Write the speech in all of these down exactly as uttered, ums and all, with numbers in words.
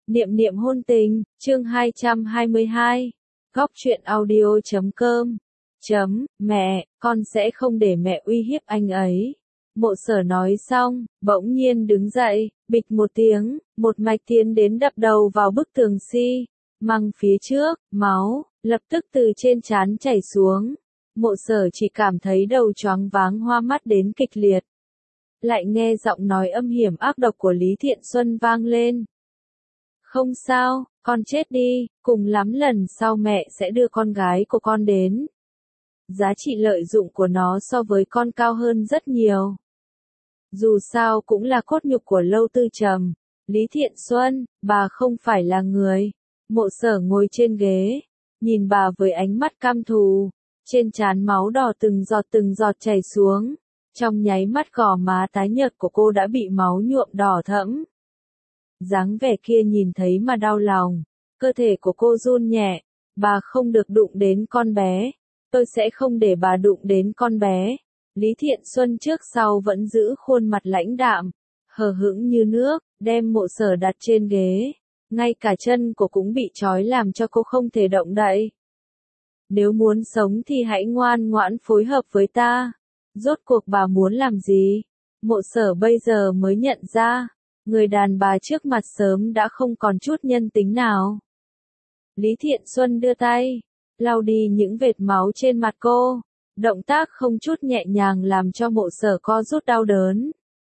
Niệm niệm hôn tình, chương hai trăm hai mươi hai. Góc truyện audio chấm com. Chấm, mẹ, con sẽ không để mẹ uy hiếp anh ấy. Mộ Sở nói xong, bỗng nhiên đứng dậy, bịch một tiếng, một mạch tiến đến đập đầu vào bức tường xi măng phía trước, máu lập tức từ trên trán chảy xuống. Mộ Sở chỉ cảm thấy đầu choáng váng, hoa mắt đến kịch liệt. Lại nghe giọng nói âm hiểm ác độc của Lý Thiện Xuân vang lên. Không sao, con chết đi, cùng lắm lần sau mẹ sẽ đưa con gái của con đến. Giá trị lợi dụng của nó so với con cao hơn rất nhiều. Dù sao cũng là cốt nhục của Lâu Tư Trầm. Lý Thiện Xuân, bà không phải là người. Mộ Sở ngồi trên ghế, nhìn bà với ánh mắt căm thù. Trên trán máu đỏ từng giọt từng giọt chảy xuống. Trong nháy mắt gò má tái nhợt của cô đã bị máu nhuộm đỏ thẫm. Dáng vẻ kia nhìn thấy mà đau lòng. Cơ thể của cô run nhẹ. Bà không được đụng đến con bé. Tôi sẽ không để bà đụng đến con bé. Lý Thiện Xuân trước sau vẫn giữ khuôn mặt lãnh đạm, hờ hững như nước, đem Mộ Sở đặt trên ghế. Ngay cả chân cô cũng bị trói làm cho cô không thể động đậy. Nếu muốn sống thì hãy ngoan ngoãn phối hợp với ta. Rốt cuộc bà muốn làm gì? Mộ Sở bây giờ mới nhận ra. Người đàn bà trước mặt sớm đã không còn chút nhân tính nào. Lý Thiện Xuân đưa tay, lau đi những vệt máu trên mặt cô. Động tác không chút nhẹ nhàng làm cho Mộ Sở co rút đau đớn.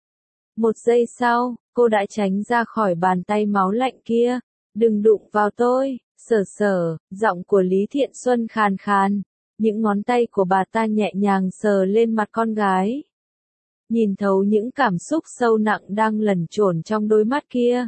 Một giây sau, cô đã tránh ra khỏi bàn tay máu lạnh kia. Đừng đụng vào tôi, Sở Sở, giọng của Lý Thiện Xuân khàn khàn. Những ngón tay của bà ta nhẹ nhàng sờ lên mặt con gái. Nhìn thấu những cảm xúc sâu nặng đang lẩn chổn trong đôi mắt kia.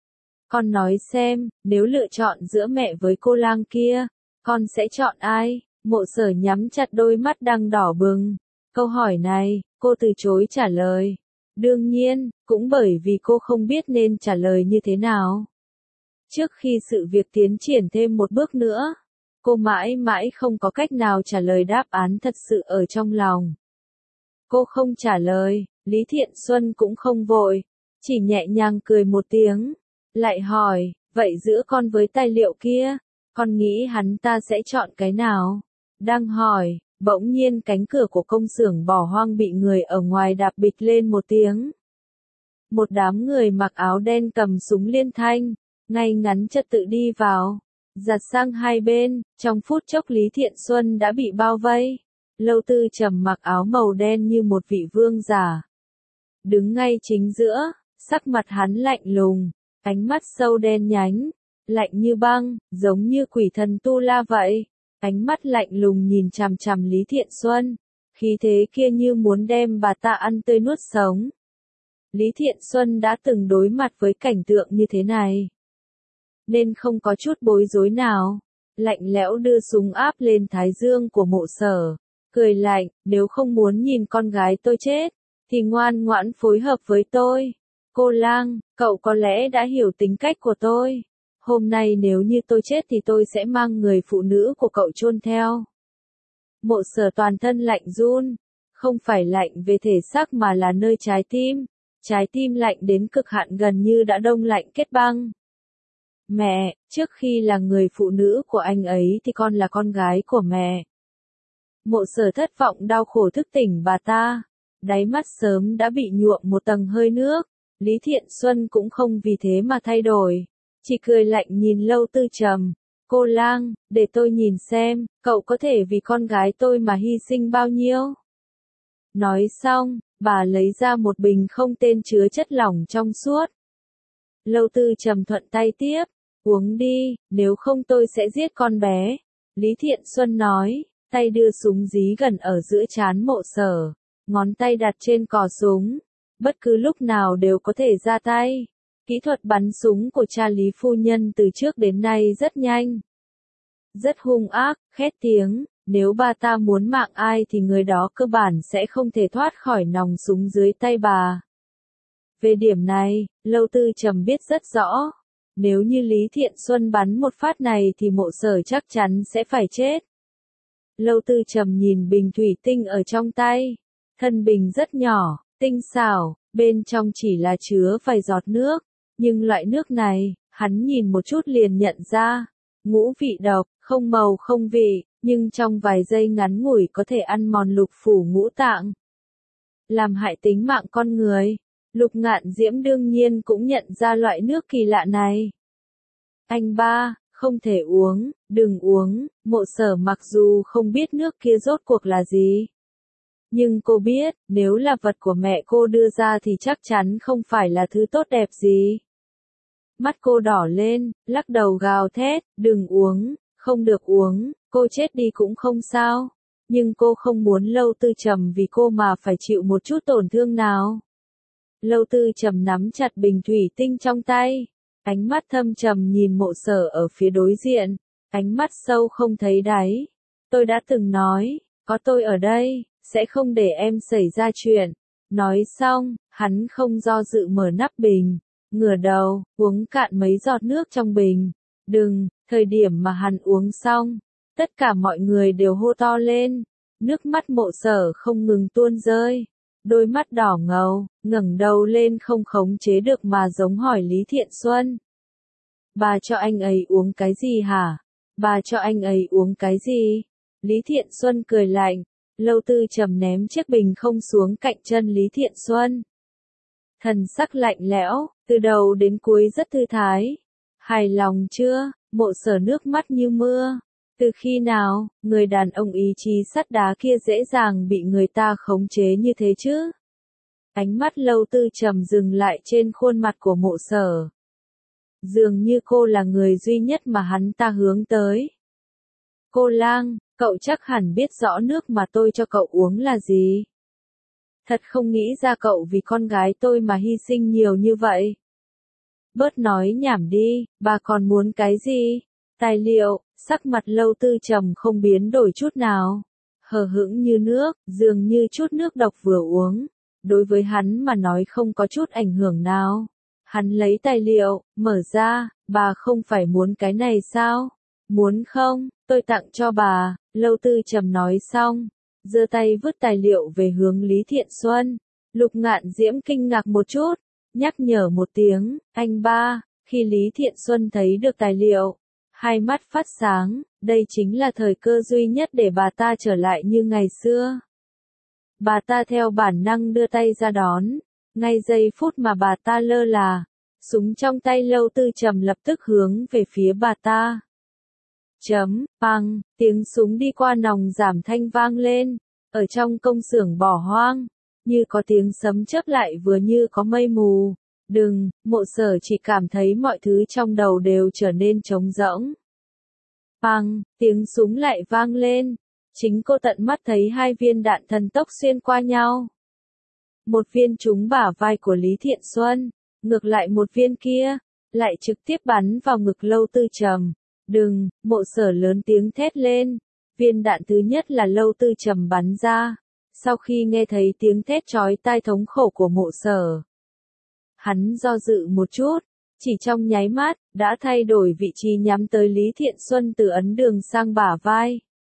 Con nói xem, nếu lựa chọn giữa mẹ với cô lang kia, con sẽ chọn ai? Mộ Sở nhắm chặt đôi mắt đang đỏ bừng. Câu hỏi này, cô từ chối trả lời. Đương nhiên, cũng bởi vì cô không biết nên trả lời như thế nào. Trước khi sự việc tiến triển thêm một bước nữa, cô mãi mãi không có cách nào trả lời đáp án thật sự ở trong lòng. Cô không trả lời, Lý Thiện Xuân cũng không vội, chỉ nhẹ nhàng cười một tiếng, lại hỏi, vậy giữa con với tài liệu kia, con nghĩ hắn ta sẽ chọn cái nào? Đang hỏi, bỗng nhiên cánh cửa của công xưởng bỏ hoang bị người ở ngoài đạp bịch lên một tiếng. Một đám người mặc áo đen cầm súng liên thanh, ngay ngắn trật tự đi vào, giặt sang hai bên, trong phút chốc Lý Thiện Xuân đã bị bao vây. Lâu Tư Trầm mặc áo màu đen như một vị vương giả. Đứng ngay chính giữa, sắc mặt hắn lạnh lùng, ánh mắt sâu đen nhánh, lạnh như băng, giống như quỷ thần Tu La vậy. Ánh mắt lạnh lùng nhìn chằm chằm Lý Thiện Xuân, khí thế kia như muốn đem bà ta ăn tươi nuốt sống. Lý Thiện Xuân đã từng đối mặt với cảnh tượng như thế này, nên không có chút bối rối nào. Lạnh lẽo đưa súng áp lên thái dương của Mộ Sở, cười lạnh, nếu không muốn nhìn con gái tôi chết, thì ngoan ngoãn phối hợp với tôi. Cô lang, cậu có lẽ đã hiểu tính cách của tôi. Hôm nay nếu như tôi chết thì tôi sẽ mang người phụ nữ của cậu chôn theo. Mộ Sở toàn thân lạnh run, không phải lạnh về thể xác mà là nơi trái tim. Trái tim lạnh đến cực hạn, gần như đã đông lạnh kết băng. Mẹ, trước khi là người phụ nữ của anh ấy thì con là con gái của mẹ. Mộ Sở thất vọng đau khổ thức tỉnh bà ta. Đáy mắt sớm đã bị nhuộm một tầng hơi nước. Lý Thiện Xuân cũng không vì thế mà thay đổi. Chỉ cười lạnh nhìn Lâu Tư Trầm. Cô lang, để tôi nhìn xem, cậu có thể vì con gái tôi mà hy sinh bao nhiêu? Nói xong, bà lấy ra một bình không tên chứa chất lỏng trong suốt. Lâu Tư Trầm thuận tay tiếp, uống đi, nếu không tôi sẽ giết con bé. Lý Thiện Xuân nói, tay đưa súng dí gần ở giữa trán Mộ Sở, ngón tay đặt trên cò súng. Bất cứ lúc nào đều có thể ra tay. Kỹ thuật bắn súng của cha Lý phu nhân từ trước đến nay rất nhanh, rất hung ác, khét tiếng. Nếu bà ta muốn mạng ai thì người đó cơ bản sẽ không thể thoát khỏi nòng súng dưới tay bà. Về điểm này, Lâu Tư Trầm biết rất rõ. Nếu như Lý Thiện Xuân bắn một phát này thì Mộ Sở chắc chắn sẽ phải chết. Lâu Tư Trầm nhìn bình thủy tinh ở trong tay. Thân bình rất nhỏ, tinh xảo, bên trong chỉ là chứa vài giọt nước. Nhưng loại nước này, Hắn nhìn một chút liền nhận ra, ngũ vị độc, không màu không vị, nhưng trong vài giây ngắn ngủi có thể ăn mòn lục phủ ngũ tạng, làm hại tính mạng con người. Lục Ngạn Diễm đương nhiên cũng nhận ra loại nước kỳ lạ này. Anh ba, không thể uống, đừng uống. Mộ Sở mặc dù không biết nước kia rốt cuộc là gì, nhưng cô biết, nếu là vật của mẹ cô đưa ra thì chắc chắn không phải là thứ tốt đẹp gì. Mắt cô đỏ lên, lắc đầu gào thét, đừng uống, không được uống, cô chết đi cũng không sao. Nhưng cô không muốn Lâu Tư Trầm vì cô mà phải chịu một chút tổn thương nào. Lâu Tư Trầm nắm chặt bình thủy tinh trong tay, ánh mắt thâm trầm nhìn Mộ Sở ở phía đối diện, ánh mắt sâu không thấy đáy. Tôi đã từng nói, có tôi ở đây, sẽ không để em xảy ra chuyện. Nói xong, hắn không do dự mở nắp bình, ngửa đầu, uống cạn mấy giọt nước trong bình. Đừng, thời điểm mà hắn uống xong, tất cả mọi người đều hô to lên, nước mắt Mộ Sở không ngừng tuôn rơi. Đôi mắt đỏ ngầu, ngẩng đầu lên không khống chế được mà giống hỏi Lý Thiện Xuân. Bà cho anh ấy uống cái gì hả? Bà cho anh ấy uống cái gì? Lý Thiện Xuân cười lạnh, Lâu Tư Trầm ném chiếc bình không xuống cạnh chân Lý Thiện Xuân. Thần sắc lạnh lẽo, từ đầu đến cuối rất thư thái. Hài lòng chưa? Mộ Sở nước mắt như mưa. Từ khi nào, người đàn ông ý chí sắt đá kia dễ dàng bị người ta khống chế như thế chứ? Ánh mắt Lâu Tư Trầm dừng lại trên khuôn mặt của Mộ Sở. Dường như cô là người duy nhất mà hắn ta hướng tới. Cô Lang, cậu chắc hẳn biết rõ nước mà tôi cho cậu uống là gì. Thật không nghĩ ra cậu vì con gái tôi mà hy sinh nhiều như vậy. Bớt nói nhảm đi, bà còn muốn cái gì? Tài liệu. Sắc mặt Lâu Tư Trầm không biến đổi chút nào, hờ hững như nước, dường như chút nước độc vừa uống. Đối với hắn mà nói không có chút ảnh hưởng nào. Hắn lấy tài liệu, mở ra, bà không phải muốn cái này sao? Muốn không, tôi tặng cho bà. Lâu Tư Trầm nói xong, giơ tay vứt tài liệu về hướng Lý Thiện Xuân. Lục Ngạn Diễm kinh ngạc một chút, nhắc nhở một tiếng, anh ba. Khi Lý Thiện Xuân thấy được tài liệu, hai mắt phát sáng, đây chính là thời cơ duy nhất để bà ta trở lại như ngày xưa. Bà ta theo bản năng đưa tay ra đón, ngay giây phút mà bà ta lơ là, súng trong tay Lâu Tư Trầm lập tức hướng về phía bà ta. Chấm, băng, tiếng súng đi qua nòng giảm thanh vang lên, ở trong công xưởng bỏ hoang, như có tiếng sấm chớp lại vừa như có mây mù. Đừng, Mộ Sở chỉ cảm thấy mọi thứ trong đầu đều trở nên trống rỗng. Bang, tiếng súng lại vang lên. Chính cô tận mắt thấy hai viên đạn thần tốc xuyên qua nhau. Một viên trúng bả vai của Lý Thiện Xuân, ngược lại một viên kia, lại trực tiếp bắn vào ngực Lâu Tư Trầm. Đừng, Mộ Sở lớn tiếng thét lên. Viên đạn thứ nhất là Lâu Tư Trầm bắn ra. Sau khi nghe thấy tiếng thét chói tai thống khổ của Mộ Sở, hắn do dự một chút, chỉ trong nháy mắt, đã thay đổi vị trí nhắm tới Lý Thiện Xuân từ ấn đường sang bả vai.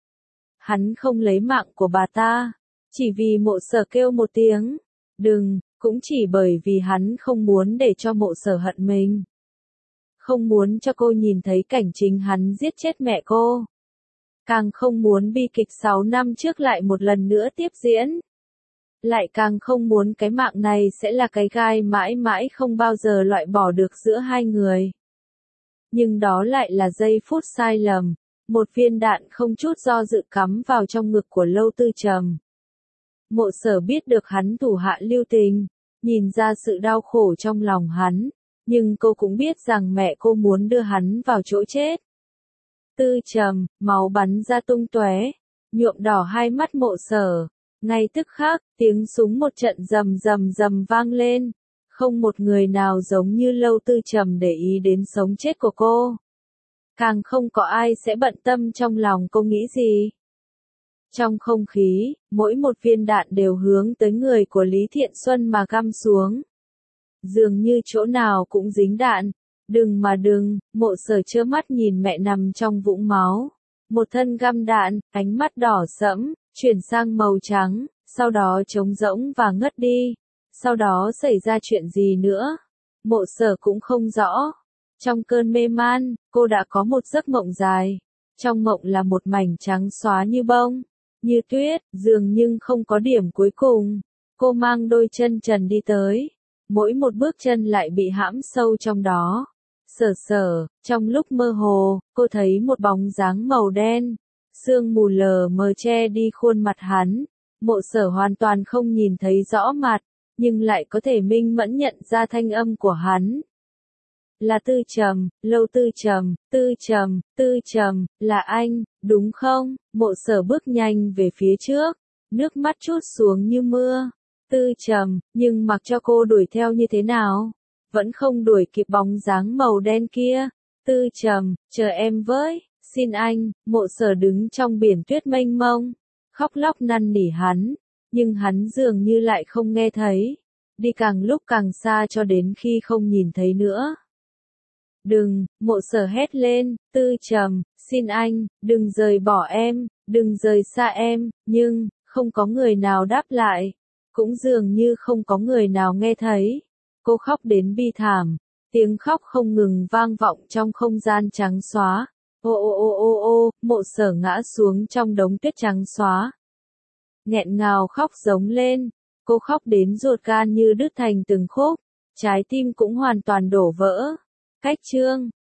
Hắn không lấy mạng của bà ta, chỉ vì Mộ Sở kêu một tiếng, đừng, cũng chỉ bởi vì hắn không muốn để cho Mộ Sở hận mình. Không muốn cho cô nhìn thấy cảnh chính hắn giết chết mẹ cô. Càng không muốn bi kịch sáu năm trước lại một lần nữa tiếp diễn. Lại càng không muốn cái mạng này sẽ là cái gai mãi mãi không bao giờ loại bỏ được giữa hai người. Nhưng đó lại là giây phút sai lầm, một viên đạn không chút do dự cắm vào trong ngực của Lâu Tư Trầm. Mộ Sở biết được hắn thủ hạ lưu tình, nhìn ra sự đau khổ trong lòng hắn, nhưng cô cũng biết rằng mẹ cô muốn đưa hắn vào chỗ chết. Tư Trầm, máu bắn ra tung tóe, nhuộm đỏ hai mắt Mộ Sở. Ngay tức khắc, tiếng súng một trận rầm rầm rầm vang lên, không một người nào giống như Lâu Tư Trầm để ý đến sống chết của cô. Càng không có ai sẽ bận tâm trong lòng cô nghĩ gì. Trong không khí, mỗi một viên đạn đều hướng tới người của Lý Thiện Xuân mà găm xuống. Dường như chỗ nào cũng dính đạn. Đừng mà đừng, Mộ Sở trơ mắt nhìn mẹ nằm trong vũng máu. Một thân găm đạn, ánh mắt đỏ sẫm, chuyển sang màu trắng, sau đó trống rỗng và ngất đi. Sau đó xảy ra chuyện gì nữa? Mộ Sở cũng không rõ. Trong cơn mê man, cô đã có một giấc mộng dài. Trong mộng là một mảnh trắng xóa như bông, như tuyết, dường nhưng không có điểm cuối cùng. Cô mang đôi chân trần đi tới. Mỗi một bước chân lại bị hãm sâu trong đó. Sở sở, trong lúc mơ hồ, cô thấy một bóng dáng màu đen. Sương mù lờ mờ che đi khuôn mặt hắn. Mộ sở hoàn toàn không nhìn thấy rõ mặt, nhưng lại có thể minh mẫn nhận ra thanh âm của hắn. Là Tư Trầm, Lâu Tư Trầm, Tư Trầm, Tư Trầm, là anh, đúng không? Mộ sở bước nhanh về phía trước, nước mắt trút xuống như mưa. Tư Trầm, nhưng mặc cho cô đuổi theo như thế nào, vẫn không đuổi kịp bóng dáng màu đen kia. Tư Trầm, chờ em với, xin anh. Mộ sở đứng trong biển tuyết mênh mông, khóc lóc năn nỉ hắn, nhưng hắn dường như lại không nghe thấy. Đi càng lúc càng xa cho đến khi không nhìn thấy nữa. Đừng, mộ sở hét lên, Tư Trầm, xin anh, đừng rời bỏ em, đừng rời xa em, nhưng, không có người nào đáp lại, cũng dường như không có người nào nghe thấy. Cô khóc đến bi thảm, tiếng khóc không ngừng vang vọng trong không gian trắng xóa. Ô ô ô ô ô, mộ sở ngã xuống trong đống tuyết trắng xóa. Nghẹn ngào khóc giống lên, cô khóc đến ruột gan như đứt thành từng khúc, trái tim cũng hoàn toàn đổ vỡ. Cách chương